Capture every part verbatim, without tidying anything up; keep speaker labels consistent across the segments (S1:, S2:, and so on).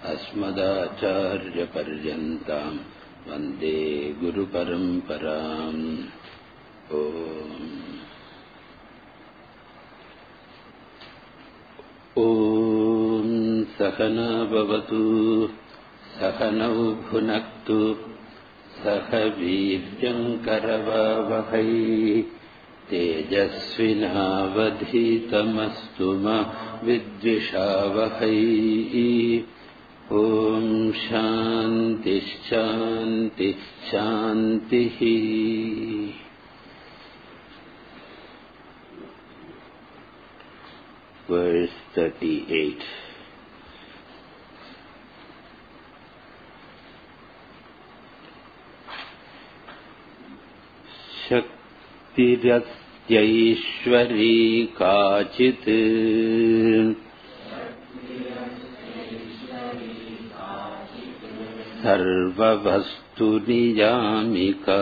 S1: अस्मदाचार्यपर्यन्तां वन्दे गुरुपरम्पराम्। ओम ओम सहना भवतु सहनौ भुनक्तु सह वीर्यङ्करवावहै तेजस्विनावधीतमस्तु मा विद्विषावहै। ओम शांति शांति शांतिः। Verse thirty-eight. Shaktirastyaishwari kachit sarvavastu niyamika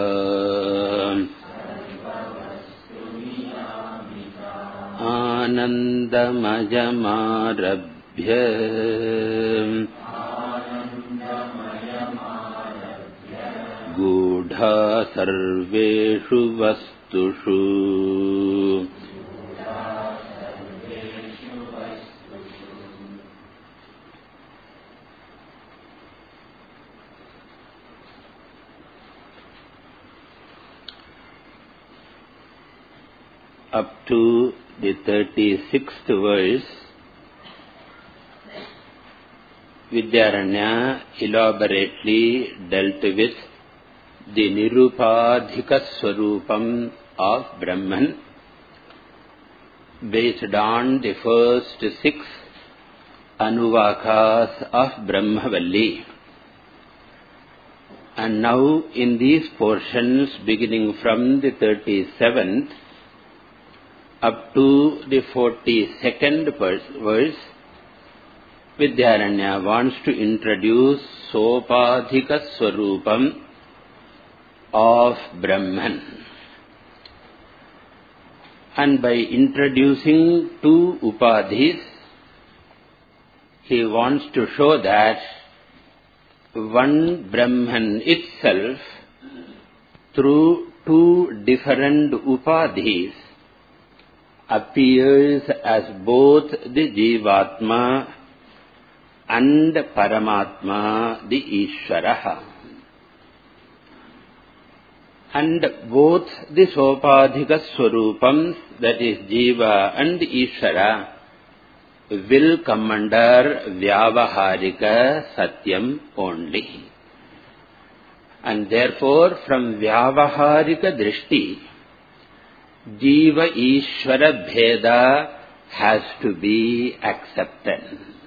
S1: आनन्दमयमारभ्य गूढा सर्वेषु वस्तुषु up to the thirty-sixth verse, Vidyaranya elaborately dealt with the Nirupadhika Swarupam of Brahman based on the first six Anuvakas of Brahmavalli. And now in these portions, beginning from the thirty-seventh, up to the forty-second verse, Vidyaranya wants to introduce Sopadhika Swarupam of Brahman. And by introducing two Upadhis, he wants to show that one Brahman itself, through two different Upadhis, appears as both the Jivatma and Paramatma, the Ishvara. And both the Sopadhika Swarupams, that is Jiva and Ishvara, will come under Vyavaharika Satyam only. And therefore, from Vyavaharika Drishti, Jiva Ishvara Bheda has to be accepted.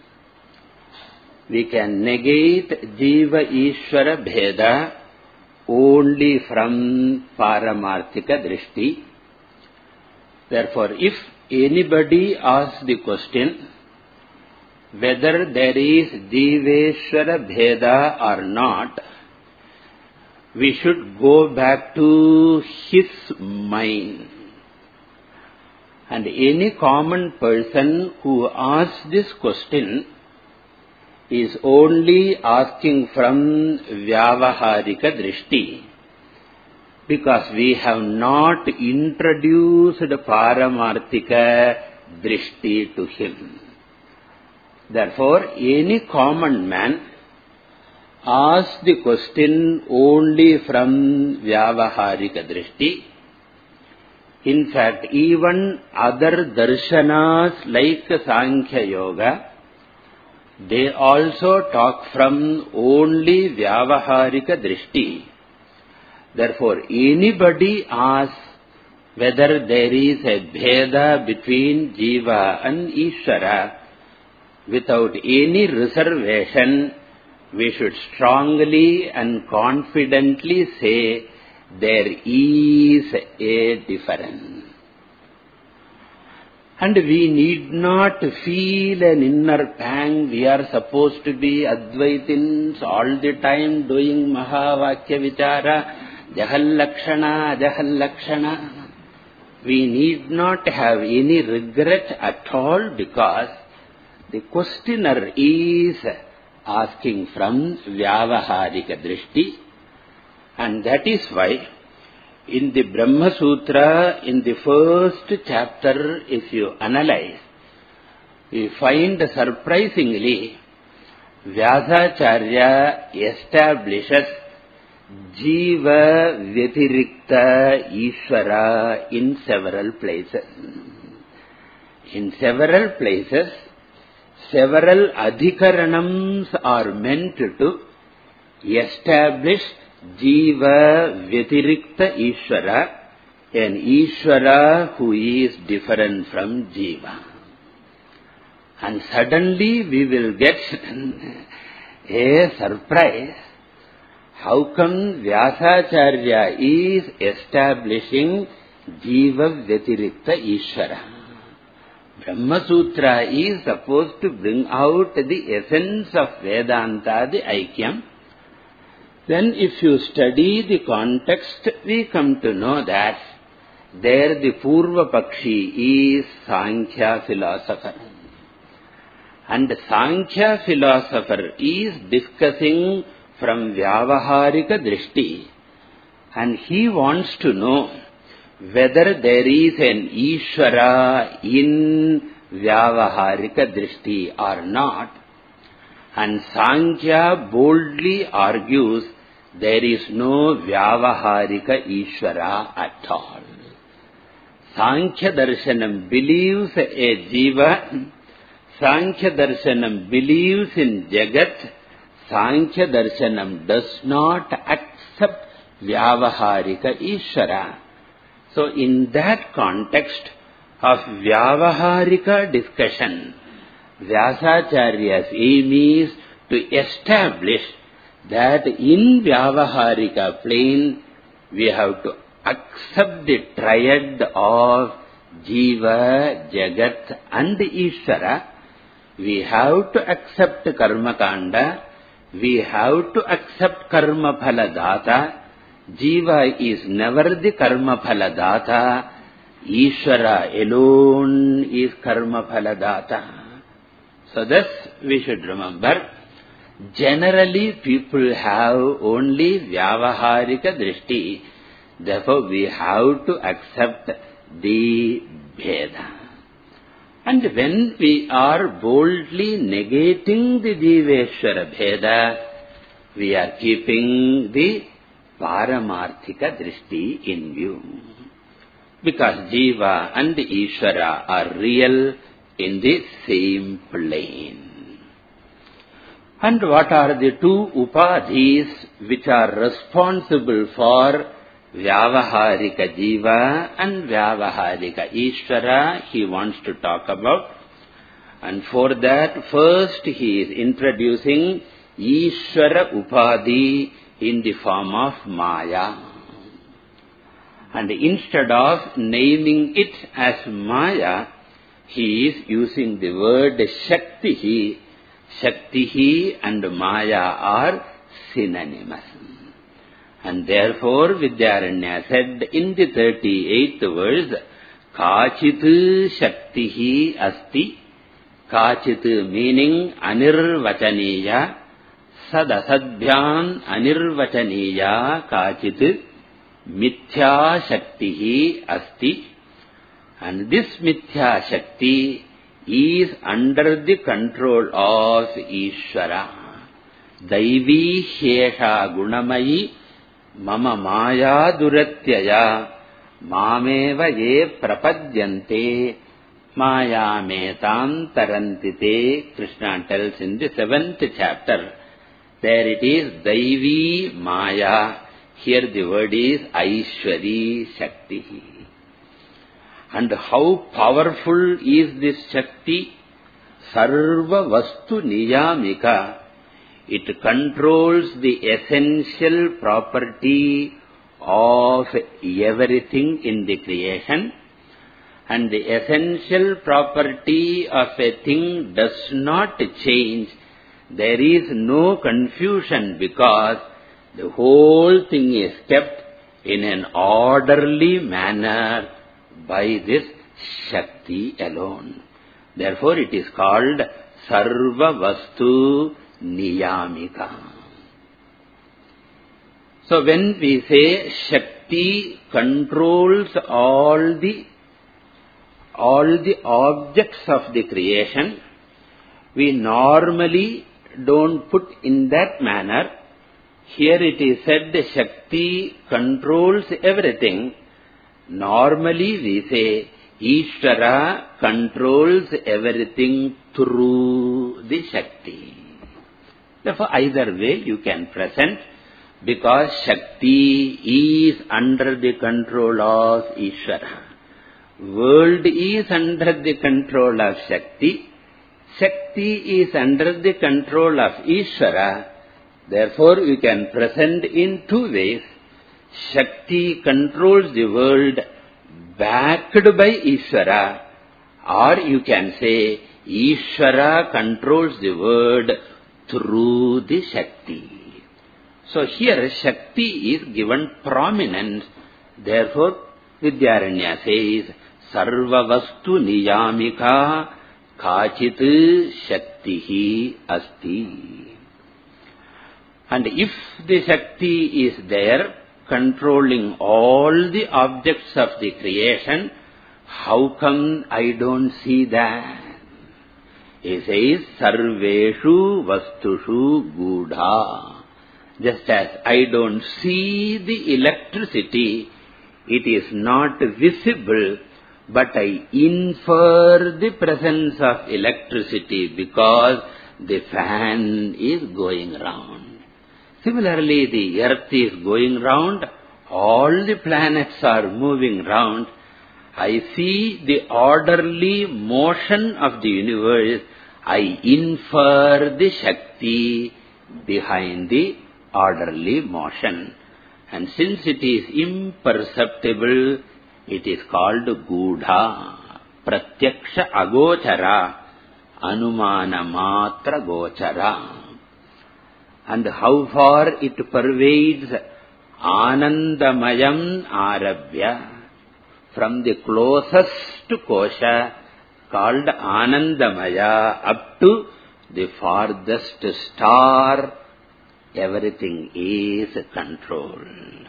S1: We can negate Jiva Ishvara Bheda only from Paramarthika Drishti. Therefore, if anybody asks the question whether there is Jiveshvara Bheda or not, we should go back to his mind. And any common person who asks this question is only asking from Vyavaharika Drishti, because we have not introduced Paramarthika Drishti to him. Therefore, any common man asks the question only from Vyavaharika Drishti. In fact, even other darshanas like Sankhya Yoga, they also talk from only Vyavaharika Drishti. Therefore, anybody asks whether there is a Bheda between Jiva and Ishvara, without any reservation, we should strongly and confidently say there is a difference. And we need not feel an inner pang. We are supposed to be Advaitins all the time doing Mahavakya Vichara, Jahallakshana, Ajahallakshana. We need not have any regret at all, because the questioner is asking from Vyavaharika Drishti. And that is why in the Brahma Sutra, in the first chapter, if you analyze, we find surprisingly, Vyasacharya establishes Jiva Vyatirikta Ishvara in several places. In several places, several adhikaranams are meant to establish Jiva Vyatirikta Ishvara, an Ishvara who is different from Jiva. And suddenly we will get a surprise. How come Vyasacharya is establishing Jiva Vyatirikta Ishvara? Brahma Sutra is supposed to bring out the essence of Vedanta, the Aikyam. Then if you study the context, we come to know that there the Purva Pakshi is Sankhya philosopher. And Sankhya philosopher is discussing from Vyavaharika Drishti, and he wants to know whether there is an Ishvara in Vyavaharika Drishti or not. And Sankhya boldly argues there is no Vyavaharika Ishvara at all. Sankhya Darshanam believes a Jiva, Sankhya Darshanam believes in Jagat, Sankhya Darshanam does not accept Vyavaharika Ishvara. So in that context of Vyavaharika discussion, Vyasacharya's aim is to establish that in Vyavaharika plane we have to accept the triad of Jiva, Jagat and Ishvara. We have to accept Karma Kanda. We have to accept Karma Phala Data. Jiva is never the Karma Phala Data. Ishvara alone is Karma Phala Data. So thus we should remember, generally people have only Vyavaharika Drishti. Therefore we have to accept the Bheda. And when we are boldly negating the Jiveshwara Bheda, we are keeping the Paramarthika Drishti in view. Because Jiva and Ishvara are real in the same plane. And what are the two upadhis which are responsible for Vyavaharika Jiva and Vyavaharika Ishvara? He wants to talk about. And for that, first he is introducing Ishvara Upadhi in the form of Maya. And instead of naming it as Maya, he is using the word Shaktihi. Shaktihi and Maya are synonymous. And therefore Vidyaranya said in the thirty-eighth verse, Kachit Shaktihi Asti. Kachit meaning Anirvachaniya. Sadasadbhyan Anirvachaniya Kachit Mithya Shaktihi Asti. And this Mithya Shakti is under the control of Ishvara. Daivi Shesha Gunamayi Mama Maya Duratyaya Mameva Ye Prapadyante Maya Metam Tarantite. Krishna tells in the seventh chapter. There it is Daivi Maya. Here the word is Aishwari Shakti. And how powerful is this Shakti? Sarva Vastu Niyamika. It controls the essential property of everything in the creation. And the essential property of a thing does not change. There is no confusion because the whole thing is kept in an orderly manner by this Shakti alone. Therefore it is called Sarva Vastu niyamika. So when we say Shakti controls all the all the objects of the creation, we normally don't put in that manner. Here it is said Shakti controls everything. Normally we say Ishvara controls everything through the Shakti. Therefore either way you can present, because Shakti is under the control of Ishvara. World is under the control of Shakti. Shakti is under the control of Ishvara. Therefore, you can present in two ways. Shakti controls the world backed by Ishvara, or you can say Ishvara controls the world through the Shakti. So here Shakti is given prominence. Therefore, Vidyaranya says, Sarva Vastu Niyamika Kachit Shaktihi Asti. And if the Shakti is there, controlling all the objects of the creation, how come I don't see that? He says, Sarveshu Vastushu Gudha. Just as I don't see the electricity, it is not visible, but I infer the presence of electricity because the fan is going round. Similarly, the earth is going round, all the planets are moving round. I see the orderly motion of the universe. I infer the Shakti behind the orderly motion. And since it is imperceptible, it is called Gudha, Pratyaksha Agochara, Anumana Matra Gochara. And how far it pervades Anandamayam Arabhya, from the closest kosha called Anandamaya up to the farthest star, everything is controlled.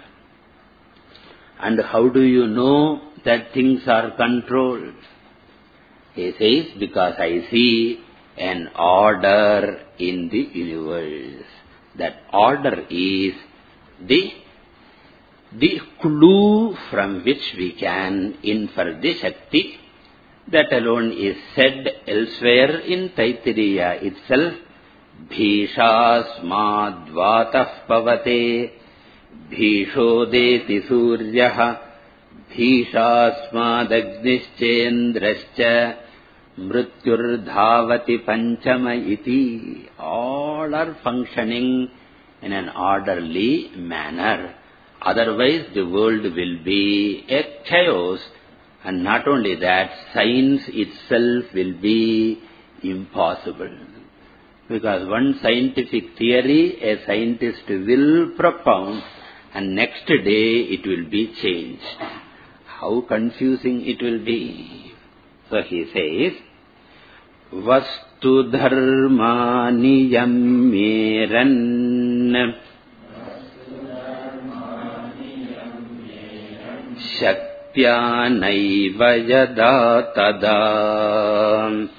S1: And how do you know that things are controlled? He says, because I see an order in the universe. That order is the, the clue from which we can infer the Shakti. That alone is said elsewhere in Taittiriya itself. Bhishasmadvatah pavate bhishodeti suryaha bhishasmadagnischendrascha mrityurdhavati panchama iti. All are functioning in an orderly manner. Otherwise the world will be a chaos. And not only that, science itself will be impossible. Because one scientific theory a scientist will propound, and next day it will be changed. How confusing it will be. So he says, Vastu dharma niyamyeran Shaktya naiva yada tada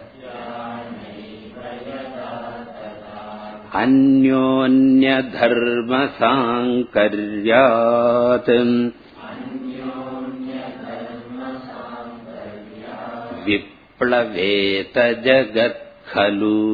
S1: Anyonya dharma sankaryat Viplaveta jagat khalu.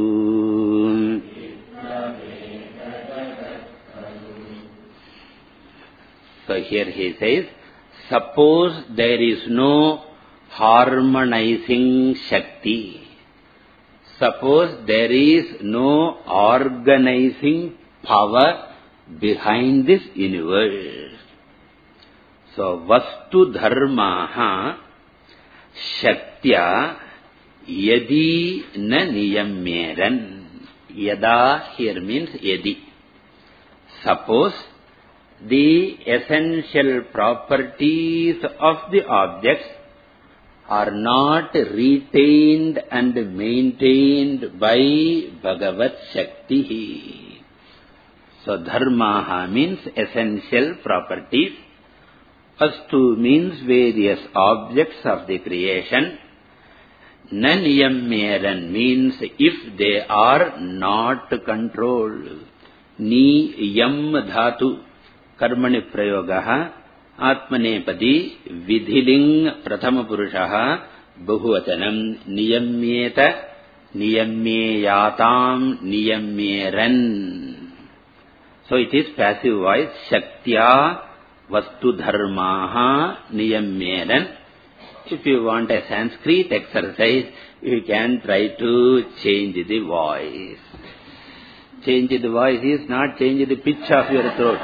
S1: So here he says, suppose there is no harmonizing Shakti. Suppose there is no organizing power behind this universe. So, Vastu Dharmaha Shaktya Yadi Na Niyamyeran. Yada here means Yadi. Suppose the essential properties of the objects are not retained and maintained by Bhagavat Shakti. So dharmaha means essential properties. Vastu means various objects of the creation. Na niyamyeran means if they are not controlled. Ni yam dhatu karmani prayogaha atmanepadi vidhiling prathama purushaha bahuvachanam niyamyeta niyamyeyatam niyamyeran. So it is passive voice. Shaktya vastu dharmaha niyamyeran. If you want a Sanskrit exercise, you can try to change the voice. Change the voice is not change the pitch of your throat.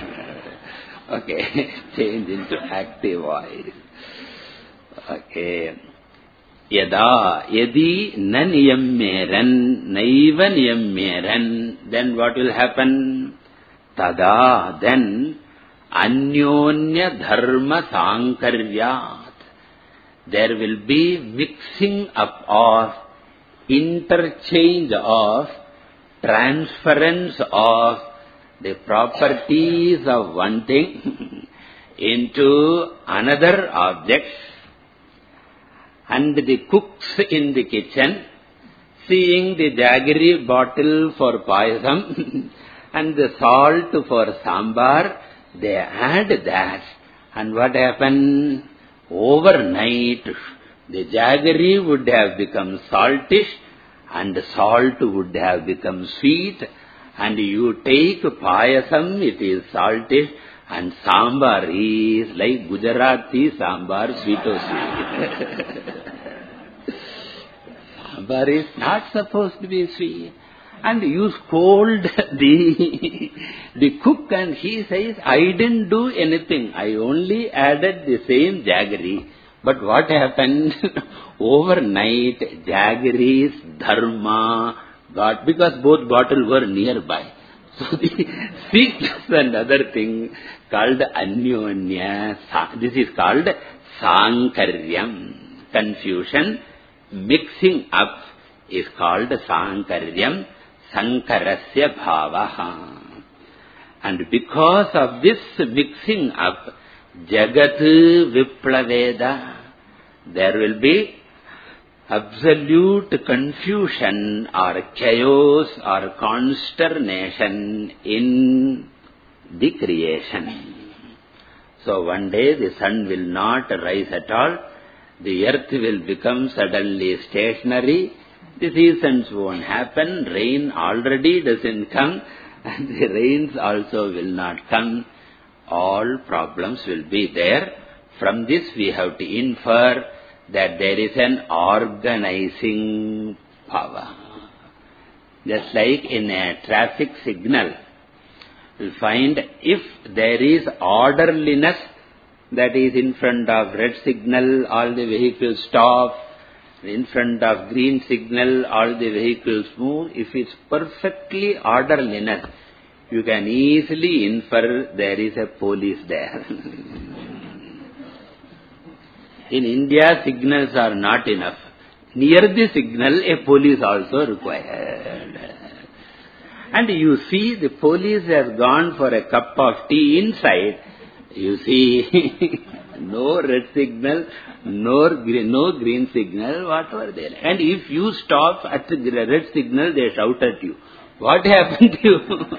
S1: Okay, change into active voice. Okay. Yada, yadi na niyamyeran, naiva niyamyeran, then what will happen? Tada, then anyonya dharma sankaryat. There will be mixing up of, interchange of, transference of the properties of one thing into another object. And the cooks in the kitchen, seeing the jaggery bottle for payasam and the salt for sambar, they add that. And what happened? Overnight, the jaggery would have become saltish, and salt would have become sweet, and you take payasam, it is saltish, and sambar is like Gujarati sambar, sweet or sweet. Sambar is not supposed to be sweet. And you scold the, the cook, and he says, I didn't do anything. I only added the same jaggery. But what happened? Overnight, jaggery's dharma got, because both bottles were nearby. So the sweetness and other thing called anyonya, this is called sankaryam. Confusion, mixing up is called sankaryam. Sankarasya bhavaha. And because of this mixing up, jagat viplaveda, there will be absolute confusion or chaos or consternation in the creation. So one day the sun will not rise at all, the earth will become suddenly stationary, the seasons won't happen, rain already doesn't come, and the rains also will not come. All problems will be there. From this we have to infer that there is an organizing power. Just like in a traffic signal, you'll find if there is orderliness, that is in front of red signal, all the vehicles stop. In front of green signal, all the vehicles move. If it's perfectly orderliness, you can easily infer there is a police there. In India, signals are not enough. Near the signal, a police also required. And you see the police has gone for a cup of tea inside. You see no red signal, no green, no green signal, whatever they like. And if you stop at the red signal, they shout at you. What happened to you?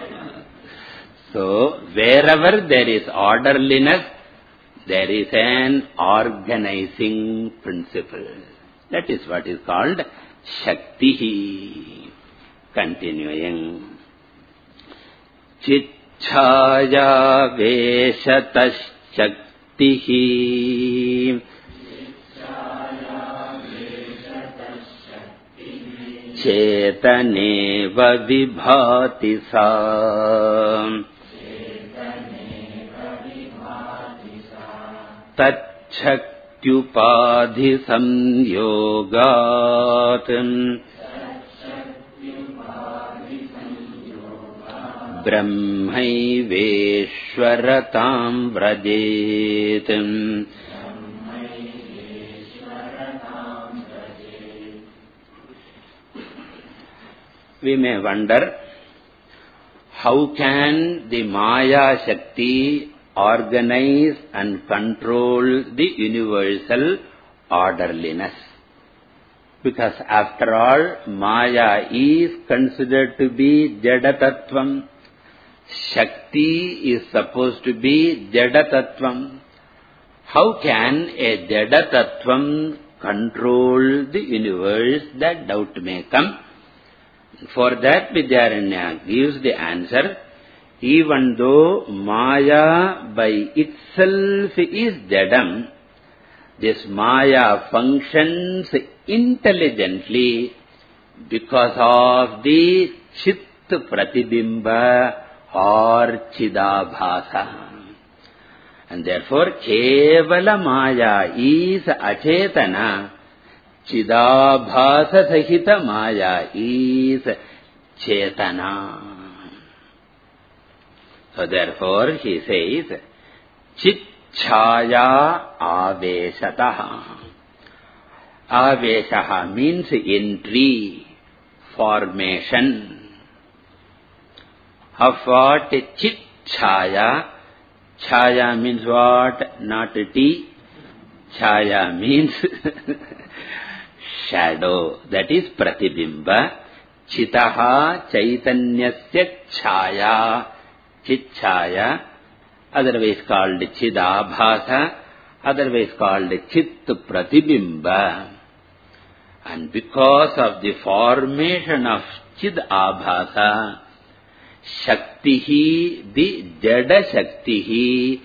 S1: So, wherever there is orderliness, there is an organizing principle. That is what is called Shakti. Continuing. Chichaya veshatas Shakti. Chetaneva vibhati sa. Tachaktyupadhi samyogat. Brahmaiveshwaratam vrajet. we may wonder, how can the Maya Shakti organize and control the universal orderliness? Because after all, Maya is considered to be Jada Tattvam. Shakti is supposed to be Jada Tattvam. How can a Jada Tattvam control the universe? That doubt may come. For that, Vidyaranya gives the answer. Even though Maya by itself is Jadam, this Maya functions intelligently because of the Chit Pratibimba or Chidabhasa. And therefore, Kevala Maya is Achetana. Chidabhasa Sahita Maya is Chetana. So therefore, he says, Chit Chaya Aveshataha. Aveshaha means entry, formation. Of what? Chit Chaya. Chaya means what? Not tea. Chaya means shadow. That is Pratibimba. Chitaha Chaitanyasya Chaya. Chit Chaya. Otherwise called Chidabhasa. Otherwise called Chit Pratibimba. And because of the formation of Chidabhasa, Shaktihi, the Jada Shaktihi,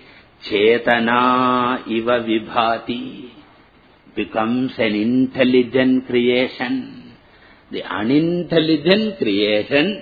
S1: Chetana iva vibhati, becomes an intelligent creation. The unintelligent creation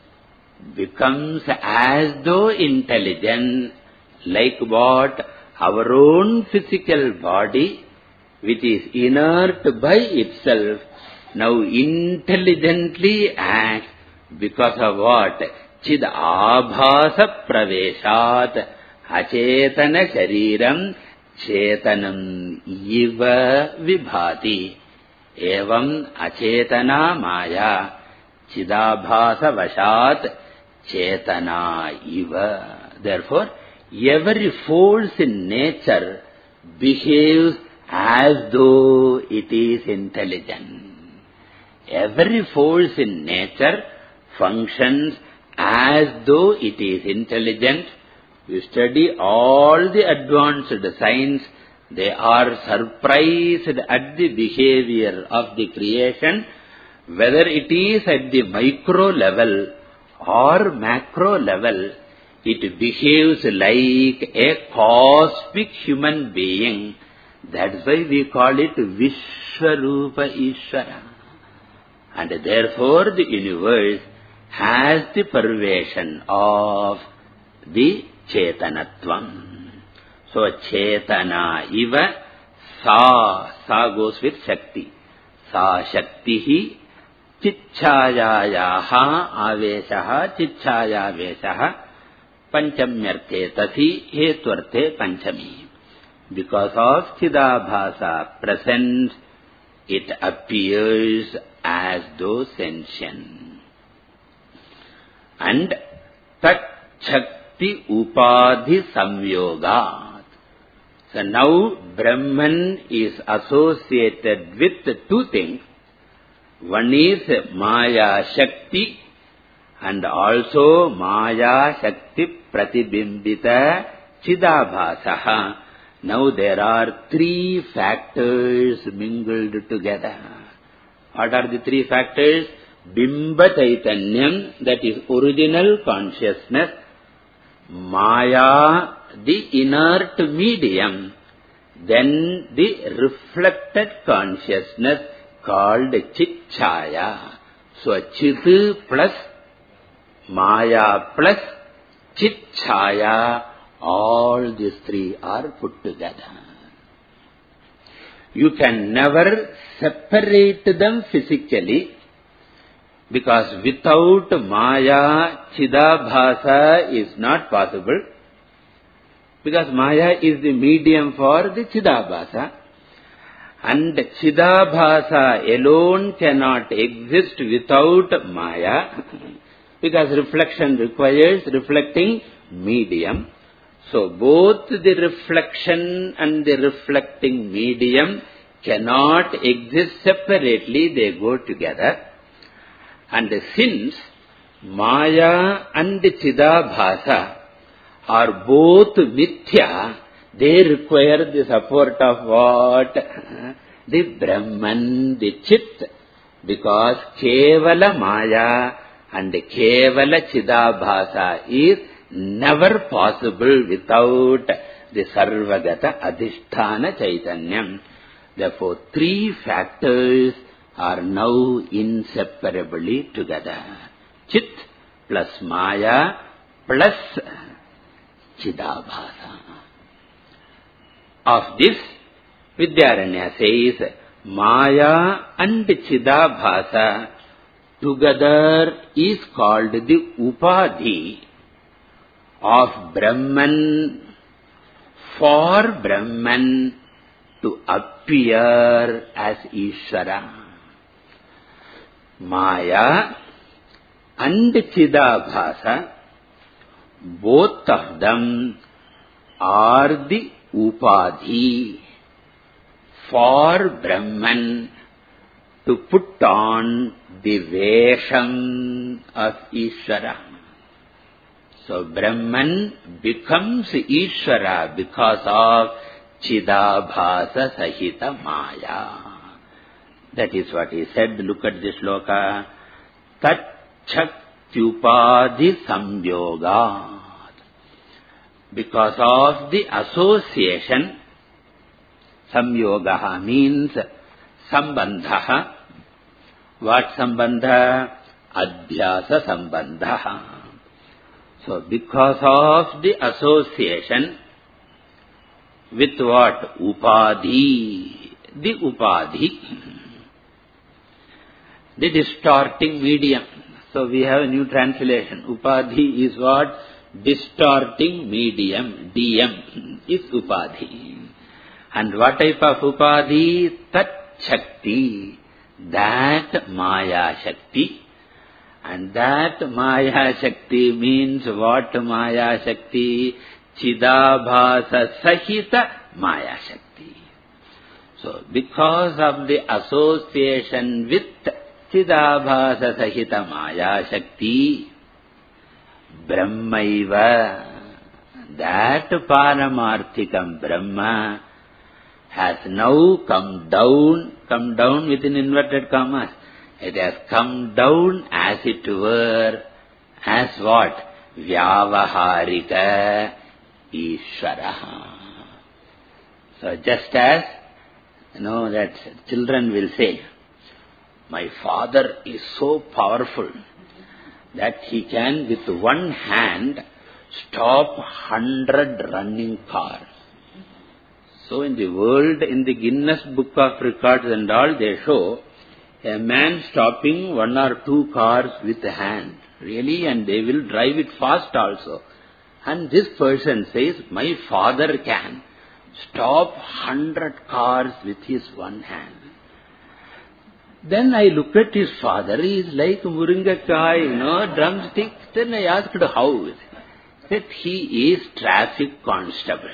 S1: becomes as though intelligent, like what? Our own physical body, which is inert by itself, now intelligently acts because of what? Chid abhasa praveshat achetana shariram chetanam iva vibhati. Evam achetana maya chidabhasa vashat chetana iva. Therefore, every force in nature behaves as though it is intelligent. Every force in nature functions as though it is intelligent. You study all the advanced science, they are surprised at the behavior of the creation, whether it is at the micro level or macro level. It behaves like a cosmic human being. That's why we call it Vishwarupa Ishvara. And therefore the universe has the pervation of the Chetanatvam. So Chetana iva Sa, Sa goes with Shakti. Sa Shaktihi Chitchayayaha Aveshaha Chitchaya Veshaha Panchamyarthe Tasi Hetvarthe Panchami. Because of Chidabhasa presence, it appears as though sentient. And Tat Shakti Upadhi Samyogat. So now Brahman is associated with two things. One is Maya Shakti and also Maya Shakti Pratibimbita Chidabhasaha. Now there are three factors mingled together. What are the three factors? Bimba Chaitanyam, that is original consciousness. Maya, the inert medium. Then the reflected consciousness called Chitchaya. So Chit plus Maya plus Chitchaya, all these three are put together. You can never separate them physically, because without Maya, Chidabhasa is not possible. Because Maya is the medium for the Chidabhasa. And Chidabhasa alone cannot exist without Maya, because reflection requires reflecting medium. So both the reflection and the reflecting medium cannot exist separately, they go together. And since Maya and Chidabhasa are both mithya, they require the support of what? The Brahman, the Chit. Because Kevala Maya and Kevala Chidabhasa is never possible without the Sarvagata Adhisthana Chaitanyam. Therefore, three factors are now inseparably together. Chit plus Maya plus Chidabhasa. Of this, Vidyaranya says, Maya and Chidabhasa together is called the Upadhi of Brahman, for Brahman to appear as Ishvara. Maya and Chidabhasa, both of them are the Upadhi for Brahman to put on the Vesham of Ishvara. So Brahman becomes Ishvara because of Chidabhasa Sahita Maya. That is what he said. Look at this sloka. Tat Chakyupadhi Samyoga. Because of the association, Samyogaha means Sambandhaha. What Sambandha? Adhyasa Sambandhaha. So, because of the association with what? Upadhi. The Upadhi. The distorting medium. So, we have a new translation. Upadhi is what? Distorting medium. D M is Upadhi. And what type of Upadhi? Tat Shakti. That Maya Shakti. And that Maya Shakti means what Maya Shakti? Chidabhasa Sahita Maya Shakti. So, because of the association with Chidabhasa Sahita Maya Shakti, Brahmaiva, that Paramarthikam Brahma has now come down, come down within inverted commas. It has come down as it were, as what? Vyavaharika Ishvara. So just as, you know, that children will say, my father is so powerful that he can with one hand stop hundred running cars. So in the world, in the Guinness Book of Records and all, they show a man stopping one or two cars with a hand. Really, and they will drive it fast also. And this person says, my father can stop hundred cars with his one hand. Then I look at his father, he is like Muringakai, you know, drumstick. Then I asked how. He said, he is traffic constable.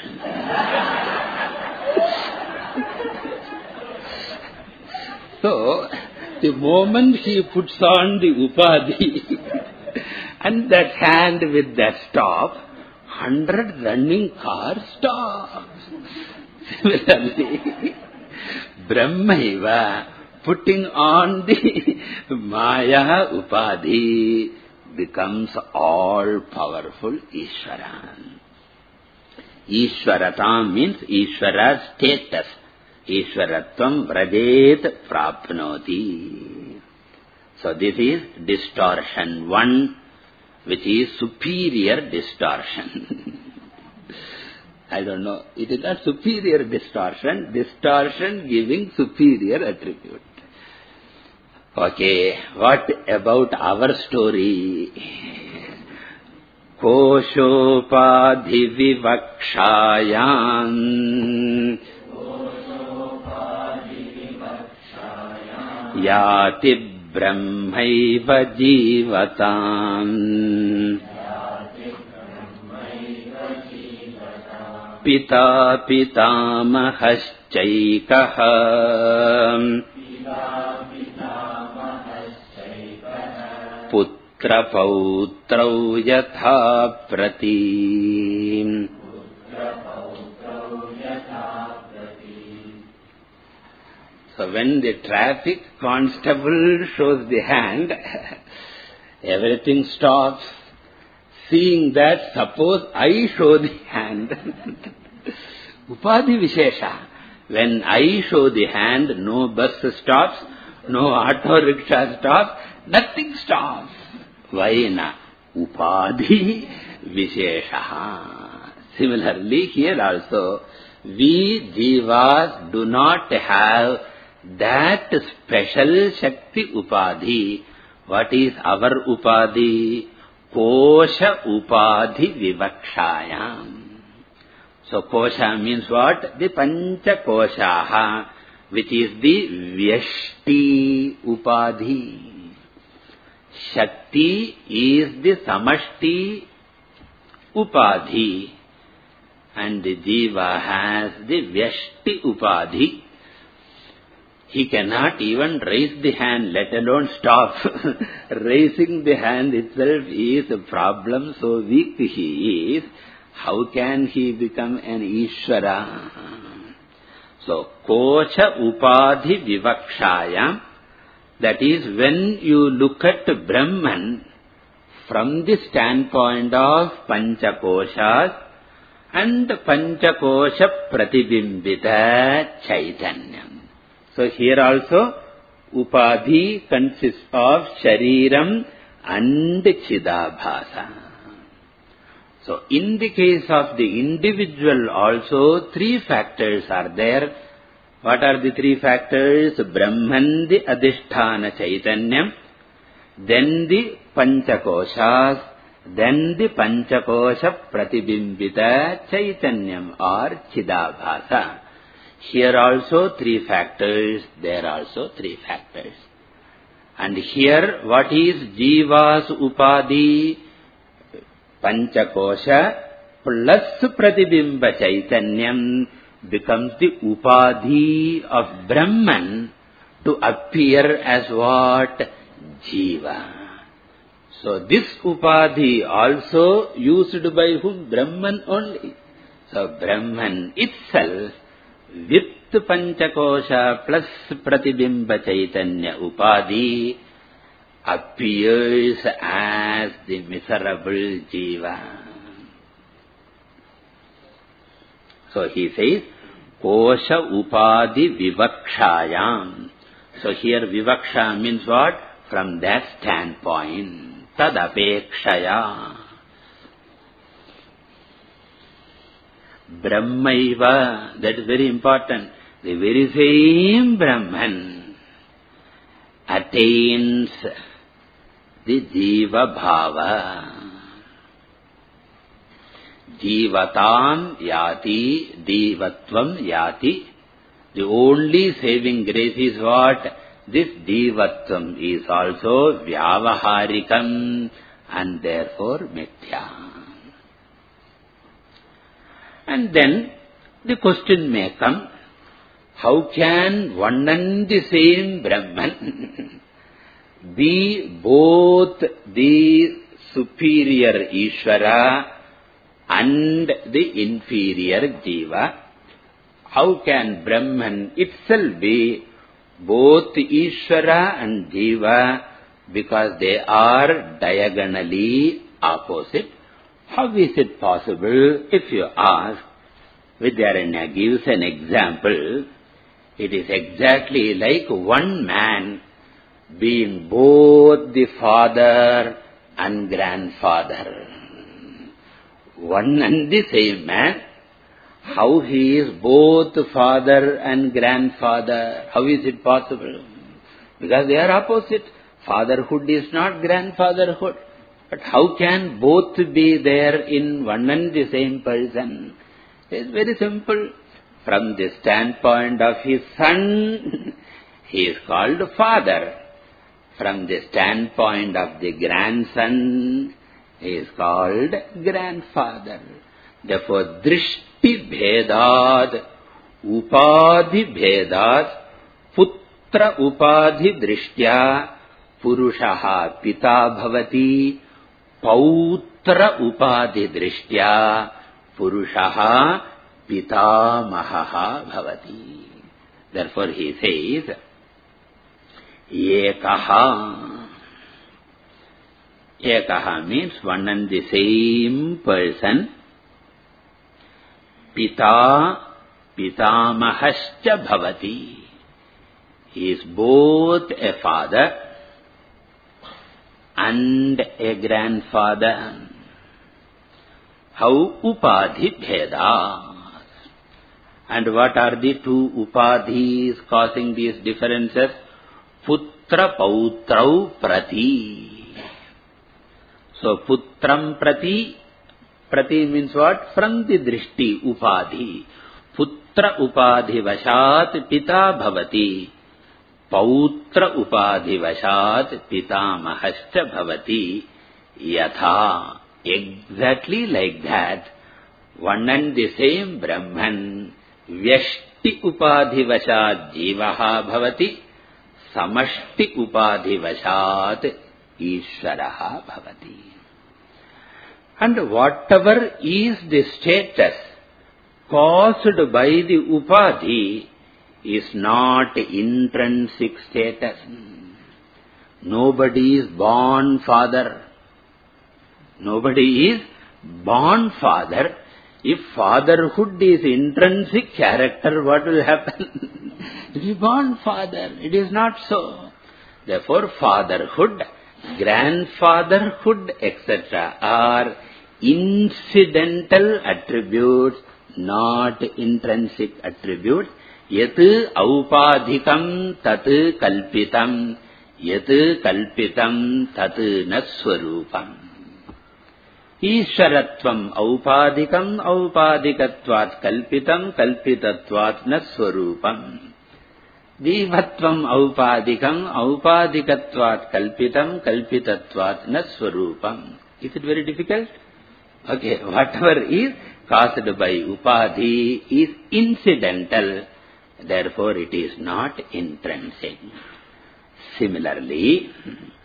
S1: So, the moment he puts on the Upadhi and that hand with that stop, hundred running cars stop. Similarly, Brahmaiva, putting on the Maya Upadhi, becomes all-powerful Ishvara. Ishvaratam means Ishvara's status. Ishvaratvam vrajet prapnoti. So this is distortion one, which is superior distortion. I don't know, it is not superior distortion, distortion giving superior attribute. Okay, what about our story? Koshopadhi vivakshayam yati brahmaiva jivatam pita pitamahaschaikaha putra pautrau yatha prati. So when the traffic constable shows the hand, everything stops. Seeing that, suppose I show the hand. Upadhi Vishesha. When I show the hand, no bus stops, no auto rickshaw stops, nothing stops. Why na? Upadhi Vishesha. Similarly, here also, we jivas do not have that special Shakti Upadhi. What is our Upadhi? Kosha Upadhi Vivakshayam. So Kosha means what? The Pancha Koshaha, which is the Vyashti Upadhi. Shakti is the Samashti Upadhi, and the Jiva has the Vyashti Upadhi. He cannot even raise the hand, let alone stop. Raising the hand itself is a problem, so weak he is. How can he become an Ishvara? So, Kocha Upadhi Vivakshayam, that is when you look at Brahman from the standpoint of Panchakoshas and Panchakosha Pratibimbita Chaitanyam. So here also, Upadhi consists of Shariram and Chidabhasa. So in the case of the individual also, three factors are there. What are the three factors? Brahman, the Adhisthana Chaitanyam, then the Panchakoshas, then the Panchakosha Pratibimbita Chaitanyam or Chidabhasa. Here also three factors, there also three factors. And here what is Jiva's Upadhi? Panchakosha plus Pratibimba Chaitanyam becomes the Upadhi of Brahman to appear as what? Jiva. So this Upadhi also used by whom? Brahman only. So Brahman itself with Panchakosha plus Pratibimba Chaitanya Upadhi appears as the miserable Jiva. So he says, Kosha Upadhi Vivakshayam. So here Vivaksha means what? From that standpoint, Tadapekshaya. Brahmaiva, that is very important. The very same Brahman attains the Jiva Bhava. Jivatam yati, Divatvam yati. The only saving grace is what? This Divatvam is also Vyavaharikam and therefore Mithya. And then the question may come, how can one and the same Brahman be both the superior Ishvara and the inferior Jiva? How can Brahman itself be both Ishvara and Jiva, because they are diagonally opposite? How is it possible? If you ask, Vidyaranya gives an example. It is exactly like one man being both the father and grandfather. One and the same man, how he is both father and grandfather? How is it possible? Because they are opposite. Fatherhood is not grandfatherhood. But how can both be there in one and the same person? It is very simple. From the standpoint of his son, he is called father. From the standpoint of the grandson, he is called grandfather. Therefore, drishti bhedad, upadhi bhedad, putra upadhi drishtya, purushaha pita bhavati, pautra upadhi drishtya, purushaha pitamahaha bhavati. Therefore, he says, Ekaha. Ekaha means one and the same person. Pita, pitamahascha bhavati. He is both a father and a grandfather. How upadhi bhedas? And what are the two upadhis causing these differences? Putra pautrau prati. So, putram prati, prati means what? From the drishti, upadhi. Putra upadhi vashat pita bhavati. Pautra upadhi vashat pitamahascha bhavati. Yatha. Exactly like that, one and the same Brahman, vyashti upadhi vashat jivaha bhavati. Samashti upadhi vashat Ishvaraha bhavati. And whatever is the status caused by the upadhi is not intrinsic status. Nobody is born father. Nobody is born father. If fatherhood is intrinsic character, what will happen? It is born father. It is not so. Therefore, fatherhood, grandfatherhood, et cetera are incidental attributes, not intrinsic attributes. Yat aupadhikam tat kalpitam, yat kalpitam tat naswarupam. Ishvaratvam aupadhikam aupadhikatvat kalpitam kalpitatvat naswarupam. Divatvam aupadhikam aupadhikatvat kalpitam kalpitatvat naswarupam. Is it very difficult? Okay, whatever is caused by upadhi is incidental, therefore it is not intrinsic. Similarly,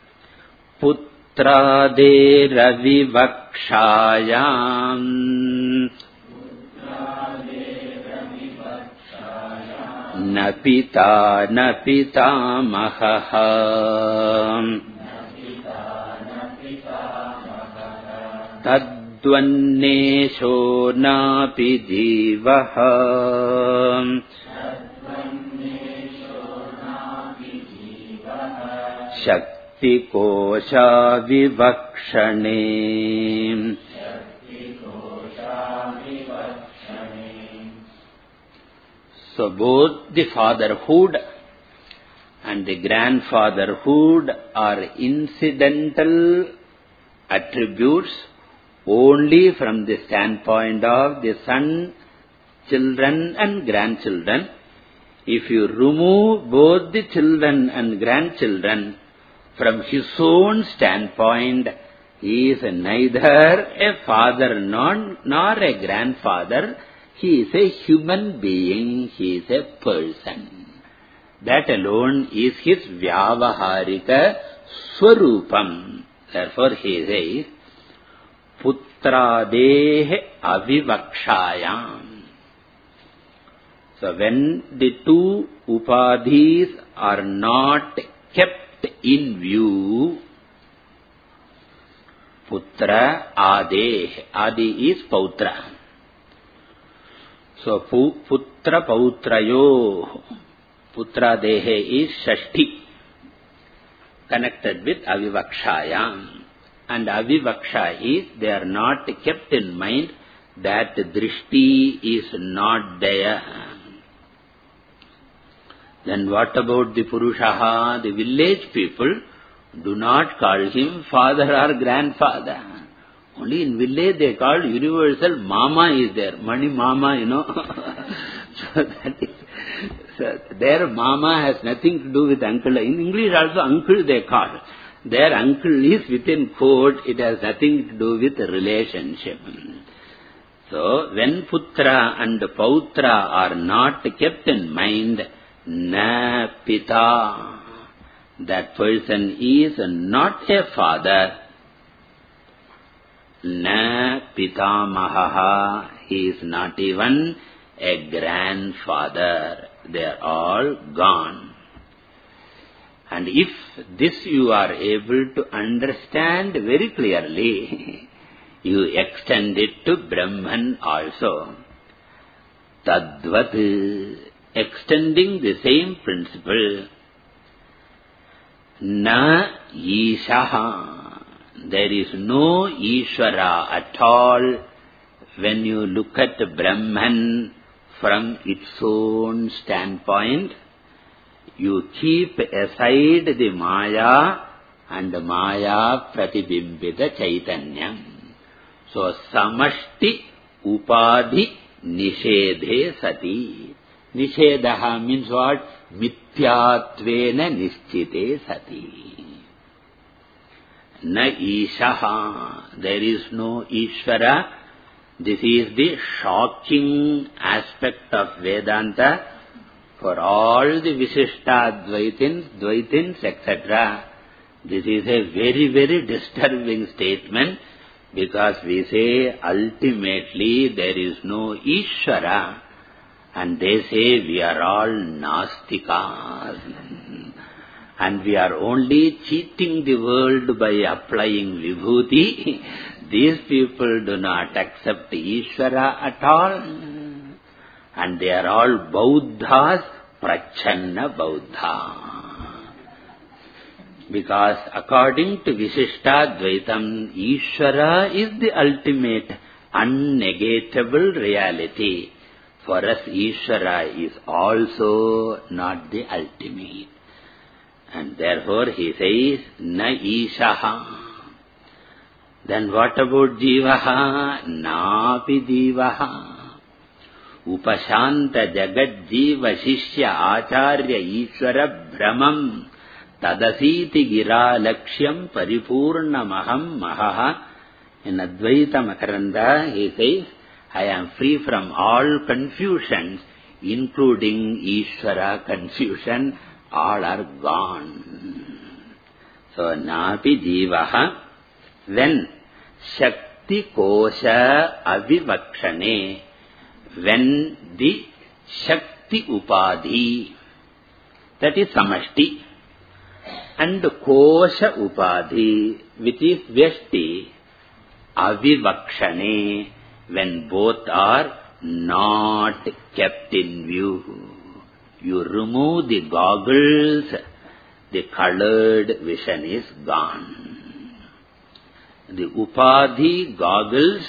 S1: putrade ravivakshayam na pita na pitamahaha tadvannesho napi jivaha shakti kosha vivakshane. So both the fatherhood and the grandfatherhood are incidental attributes only from the standpoint of the son, children and grandchildren. If you remove both the children and grandchildren from his own standpoint, he is neither a father nor, nor a grandfather. He is a human being, he is a person. That alone is his vyavaharika swarupam. Therefore he says, putradeh avivakshayam. So when the two upadhis are not kept in view, putra adeh, adi is pautra. So, putra pautrayo, putra dehe is shashti, connected with avivakshayam. And avivaksha is, they are not kept in mind that drishti is not there. Then what about the purushaha, the village people do not call him father or grandfather. Only in village they call universal mama is there. Mani mama, you know. So that is, So their mama has nothing to do with uncle. In English also uncle they call. Their uncle is within quote, it has nothing to do with relationship. So when putra and pautra are not kept in mind, na pita, that person is not a father. Na pitamaha, he is not even a grandfather. They are all gone. And if this you are able to understand very clearly, you extend it to Brahman also. Tadvat, extending the same principle. Na Ishaha, there is no Ishvara at all when you look at Brahman from its own standpoint. You keep aside the Maya and Maya Pratibimbita Chaitanyam. So, Samashti Upadhi Nishedhe Sati. Nishedaha means what? Mithyatvena Nischite Sati. Na Ishaha, there is no Ishvara. This is the shocking aspect of Vedanta. For all the Visishta Dvaitins, Dvaitins, et cetera, this is a very, very disturbing statement, because we say ultimately there is no Ishvara, and they say we are all Nastikas, and we are only cheating the world by applying Vibhuti. These people do not accept Ishvara at all. And they are all Bauddhas, Prachanna Bauddha. Because according to Visishta Dvaitam, Ishvara is the ultimate, unnegatable reality. For us, Ishvara is also not the ultimate. And therefore he says, Na Ishaha. Then what about Jivaha? Napi Jivaha. Upashanta Jagat Jiva Shishya Acharya Ishvara Brahmam Tadasiti Gira Lakshyam Paripurna Maham Mahaha. In Advaita Makaranda he says, I am free from all confusions, including Ishvara confusion, all are gone. So Napi Jivaha. When Shakti Kosha Avivakshane, when the Shakti Upadhi, that is Samashti, and Kosha Upadhi, which is Vyashti, Avivakshane, when both are not kept in view. You remove the goggles, the colored vision is gone. The Upadhi goggles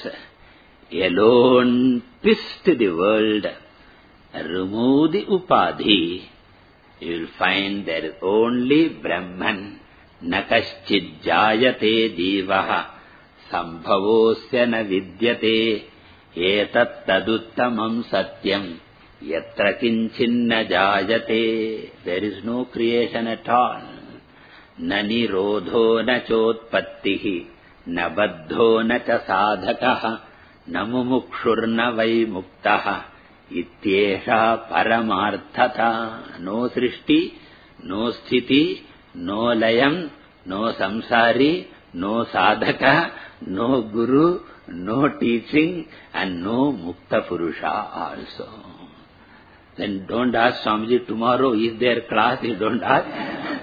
S1: alone twist the world. Remove the Upadhi, you will find there is only Brahman. Nakaschid jayate jivaha sambhavosya na vidyate etat taduttamam satyam yatra kinchinna jayate. There is no creation at all. Na nirodho na chotpattihi na baddho na cha sadhakaha na mumukshurna vai muktaha ityesha paramarthata. No srishti, no sthiti, no layam, no samsari, no sadhaka, no guru, no teaching, and no mukta purusha also. Then don't ask Swamiji, tomorrow is there class, you don't ask.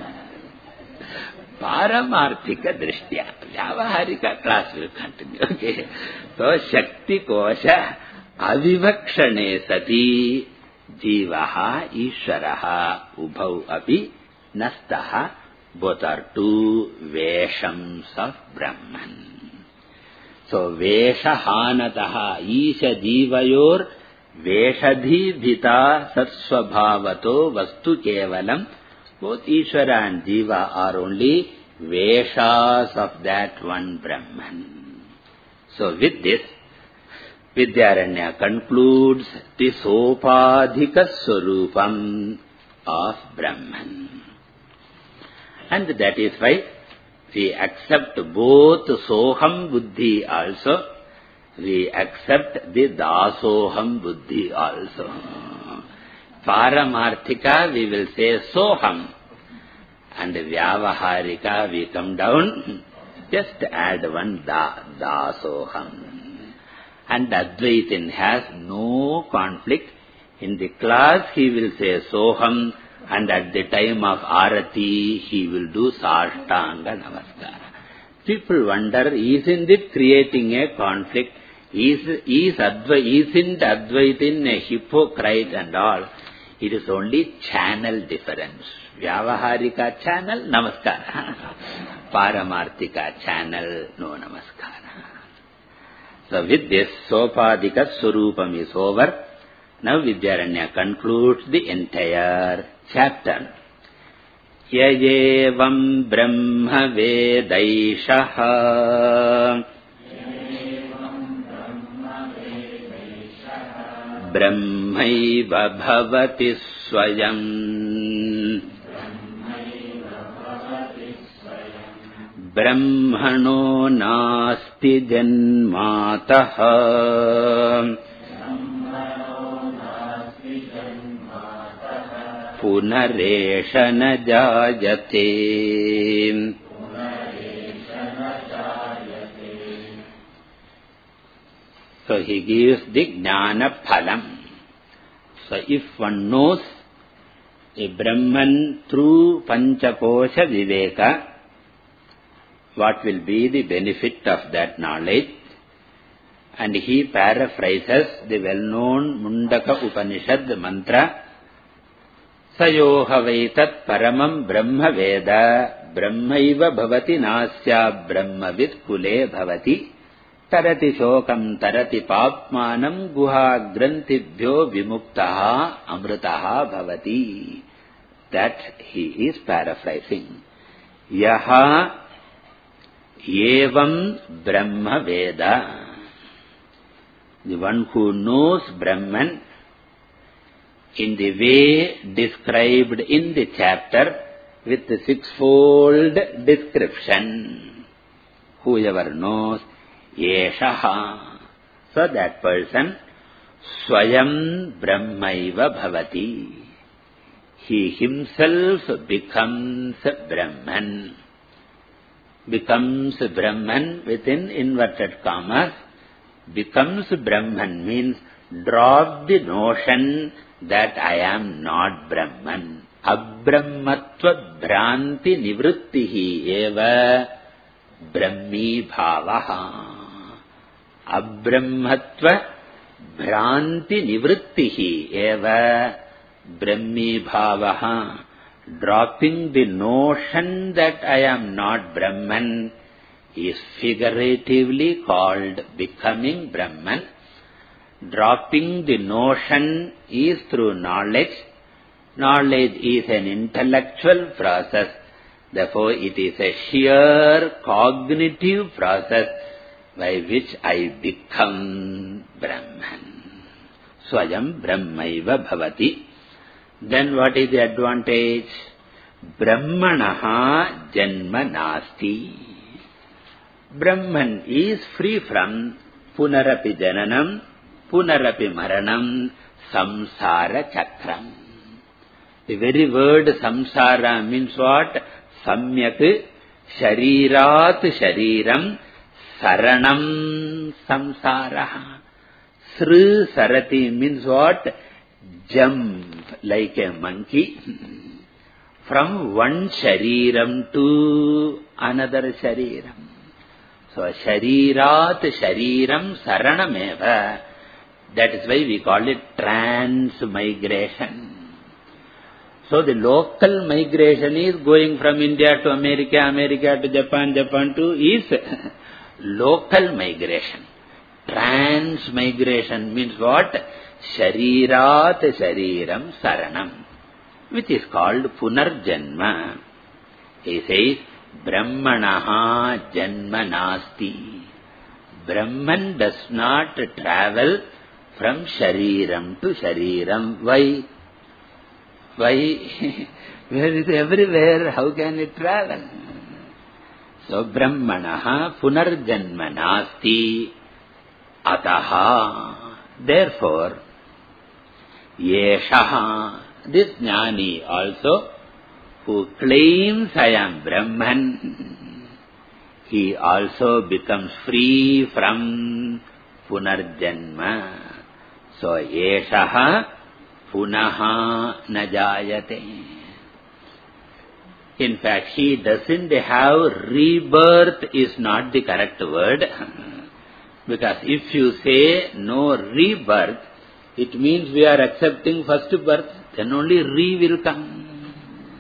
S1: Paramarthika drishtya, Vyavaharika class will continue. Okay. So, Shakti Kosha Avivakshane Sati Jivaha Ishvaraha Ubhau Api Nastaha. Both are two Veshams of Brahman. So, Veshahanataha Isha Jivayor Veshadhi Bhita Satsvabhavato Vastu Kevalam. Both Ishvara and Jiva are only Veshas of that one Brahman. So with this, Vidyaranya concludes the Sopadhika Swarupam of Brahman. And that is why we accept both Soham Buddhi also, we accept the Dasoham Buddhi also. Paramarthika we will say Soham, and Vyavaharika we come down, just add one da, Dasoham. And Advaitin has no conflict. In the class he will say Soham, and at the time of Arati he will do Sartanga Namaskara. People wonder, isn't it creating a conflict? Is, is, Adva, isn't Advaitin a hypocrite and all? It is only channel difference. Vyavaharika channel, Namaskara. Paramarthika channel, no Namaskara. So with this, Sopadhika Swarupam is over. Now Vidyaranya concludes the entire chapter. Yayevam Brahma Vedaishaha Brahmaiva Bhavati Swayam Brahmano Nasti Janmataha Punareshana Jayate. So he gives the Jnana Phalam. So if one knows a Brahman through Panchakosha Viveka, what will be the benefit of that knowledge? And he paraphrases the well-known Mundaka Upanishad mantra, Sayoha Vaitat Paramam Brahma Veda Brahmaiva Bhavati Nasya Brahmavid Kule Bhavati Tarati Shokam Tarati Papmanam Guha Grantibhyo Vimuktaha Amritaha Bhavati. That he is paraphrasing. Yaha Evam Brahma Veda. The one who knows Brahman in the way described in the chapter with the sixfold description. Whoever knows, Yeshaha. So that person, Swayam Brahmaiva Bhavati. He himself becomes Brahman. Becomes Brahman within inverted commas. Becomes Brahman means drop the notion that I am not Brahman. Abrahmatva Bhranti Nivrittihi eva Brahmi Bhavaha. Abrahmatva Bhranti Nivrittihi eva Brahmi Bhavaha. Dropping the notion that I am not Brahman is figuratively called becoming Brahman. Dropping the notion is through knowledge. Knowledge is an intellectual process. Therefore, it is a sheer cognitive process by which I become Brahman. Swayam Brahmaiva Bhavati. Then what is the advantage? Brahmanaha Janma Nasti. Brahman is free from Punarapi Jananam, Punarapi Maranam, Samsara Chakram. The very word Samsara means what? Samyak Sharirat Shariram Saranam Samsara. Sri Sarati means what? Jump like a monkey from one Shariram to another Shariram. So Sharirat Shariram Saranameva. That is why we call it transmigration. So the local migration is going from India to America, America to Japan, Japan to East. Local migration. Transmigration means what? Sharirat Shariram Saranam, which is called Punarjanma. He says, Brahmanaha Janma Nasti. Brahman does not travel from shariram to shariram. Why? Why? Where is everywhere? How can it travel? So, Brahmanaha punarjanma nasti ataha. Therefore, yeshaha, this jnani also, who claims I am Brahman, he also becomes free from punarjanma. So, yeshaha punaha najayate. In fact, he doesn't have rebirth is not the correct word. Because if you say no rebirth, it means we are accepting first birth, then only re will come.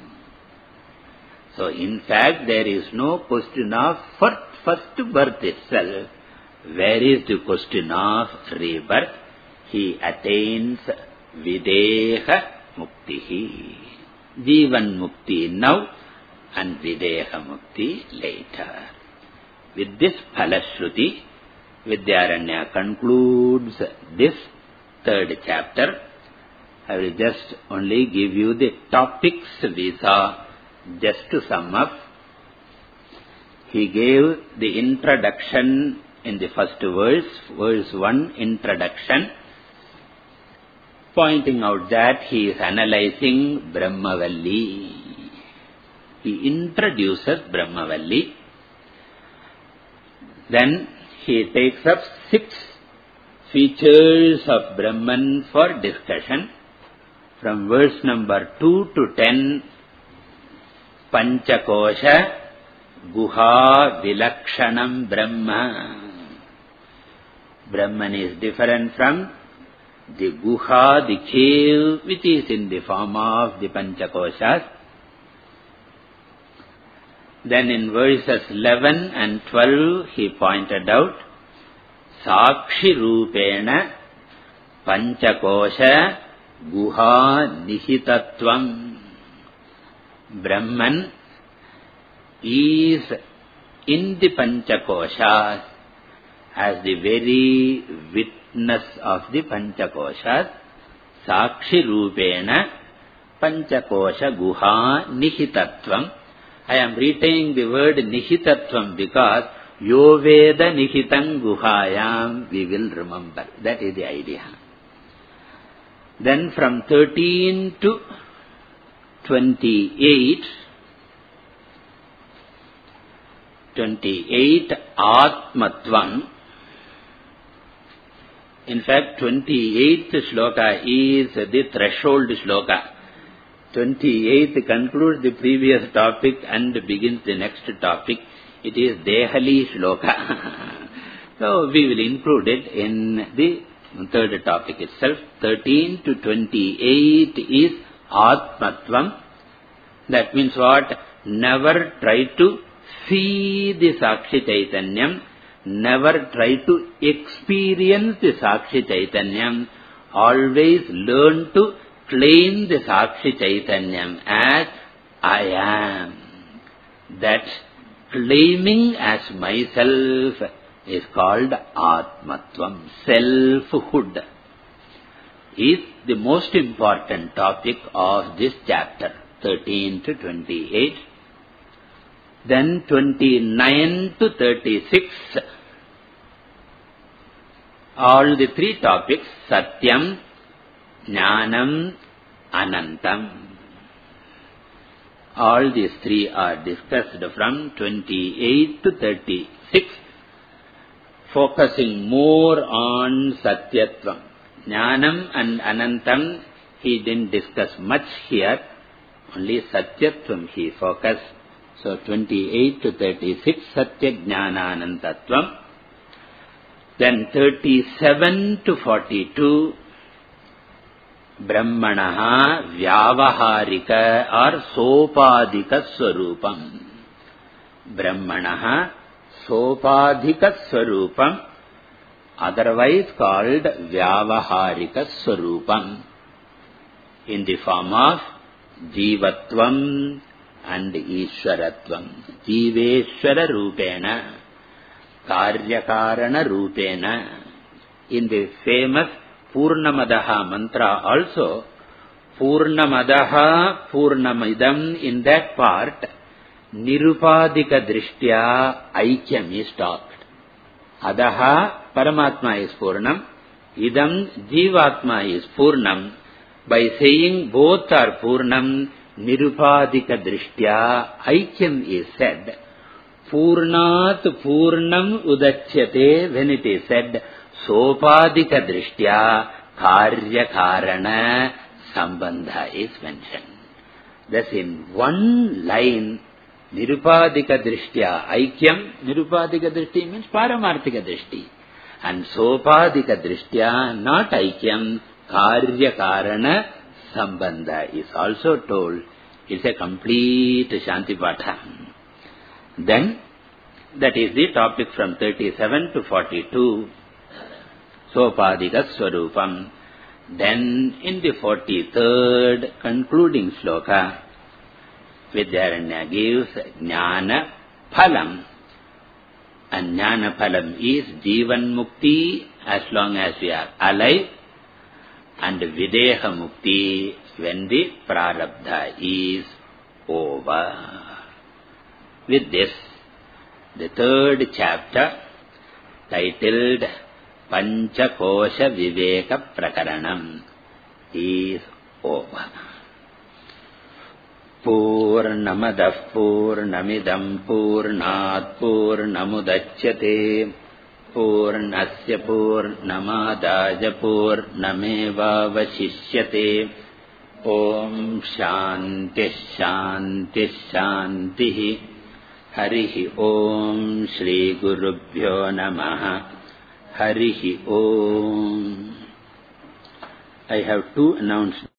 S1: So in fact, there is no question of first birth itself. Where is the question of rebirth? He attains videha muktihi. Jivan mukti now and videha mukti later. With this phalashruti, Vidyaranya concludes this third chapter. I will just only give you the topics we saw just to sum up. He gave the introduction in the first verse, verse one, introduction, pointing out that he is analyzing Brahmavalli. He introduces Brahmavalli. Then he takes up six features of Brahman for discussion. From verse number two to ten, Panchakosha Guha Vilakshanam Brahma. Brahman is different from the Guha, the cave, which is in the form of the Panchakoshas. Then in verses eleven and twelve, he pointed out Sakshi Rupena Panchakosha Guha Nihitatvam. Brahman is in the Panchakoshas as the very witness of the Panchakoshas. Sakshi Rupena Panchakosha Guha Nihitatvam. I am retaining the word Nihitatvam because Yo Veda Nihitam Guhayam, we will remember. That is the idea. Then from thirteen to twenty-eight, twenty-eight Atmatvam. In fact, twenty-eighth shloka is the threshold shloka. twenty-eighth concludes the previous topic and begins the next topic. It is Dehali shloka. So we will include it in the third topic itself. thirteen to twenty-eight is Atmatvam. That means what? Never try to see the Sakshi Chaitanyam. Never try to experience the Sakshi Chaitanyam. Always learn to claim the Sakshi Chaitanyam as I am. That claiming as myself is called Atmatvam. Selfhood is the most important topic of this chapter, thirteen to twenty-eight. Then twenty-nine to thirty-six, all the three topics, Satyam, Jnanam, Anantam. All these three are discussed from twenty-eight to thirty-six, focusing more on Satyatvam. Jnanam and Anantam he didn't discuss much here, only Satyatvam he focused. So twenty-eight to thirty-six, Satya Jnana Anantatvam. Then thirty-seven to forty-two, Brahmanaha Vyavaharika or Sopadika Swarupam. Brahmanaha Sopadika Swarupam, otherwise called Vyavaharika Swarupam, in the form of Jivatvam and Ishwaratvam. Jiveshwara Rupena, karyakarana rupena. In the famous Purnamadaha mantra also, Purnamadaha Purnamidam, in that part, Nirupadika Drishtya Aikyam is talked. Adaha Paramatma is Purnam, Idam Jivatma is Purnam. By saying both are Purnam, Nirupadika Drishtya Aikyam is said. Purnat Purnam Udachyate, when it is said, Sopadika Drishtya Karya Karana Sambandha is mentioned. Thus in one line, Nirupadika Drishtya Aikyam, Nirupadika Drishti means Paramarthika Drishti. And Sopadika Drishtya, not Aikyam, Karya Karana Sambandha is also told. It's a complete Shantipatha. Then, that is the topic from thirty-seven to forty-two. Sopadika Swarupam. Then, in the forty-third concluding sloka, Vidyaranya gives Jnana Phalam. And Jnana Phalam is Jivan Mukti as long as we are alive, and Videha Mukti when the Prarabdha is over. With this, the third chapter, titled Panchakosha Viveka Prakaranam, is over. Purnamadah Purnamidam Purnat Purnamudachyate Purnasya Purnamadaja Purnameva Vashishyate. Om Shanti Shanti Shanti. Harihi Om Shri Gurubhyo Namaha. Harihi Om. I have two announcements.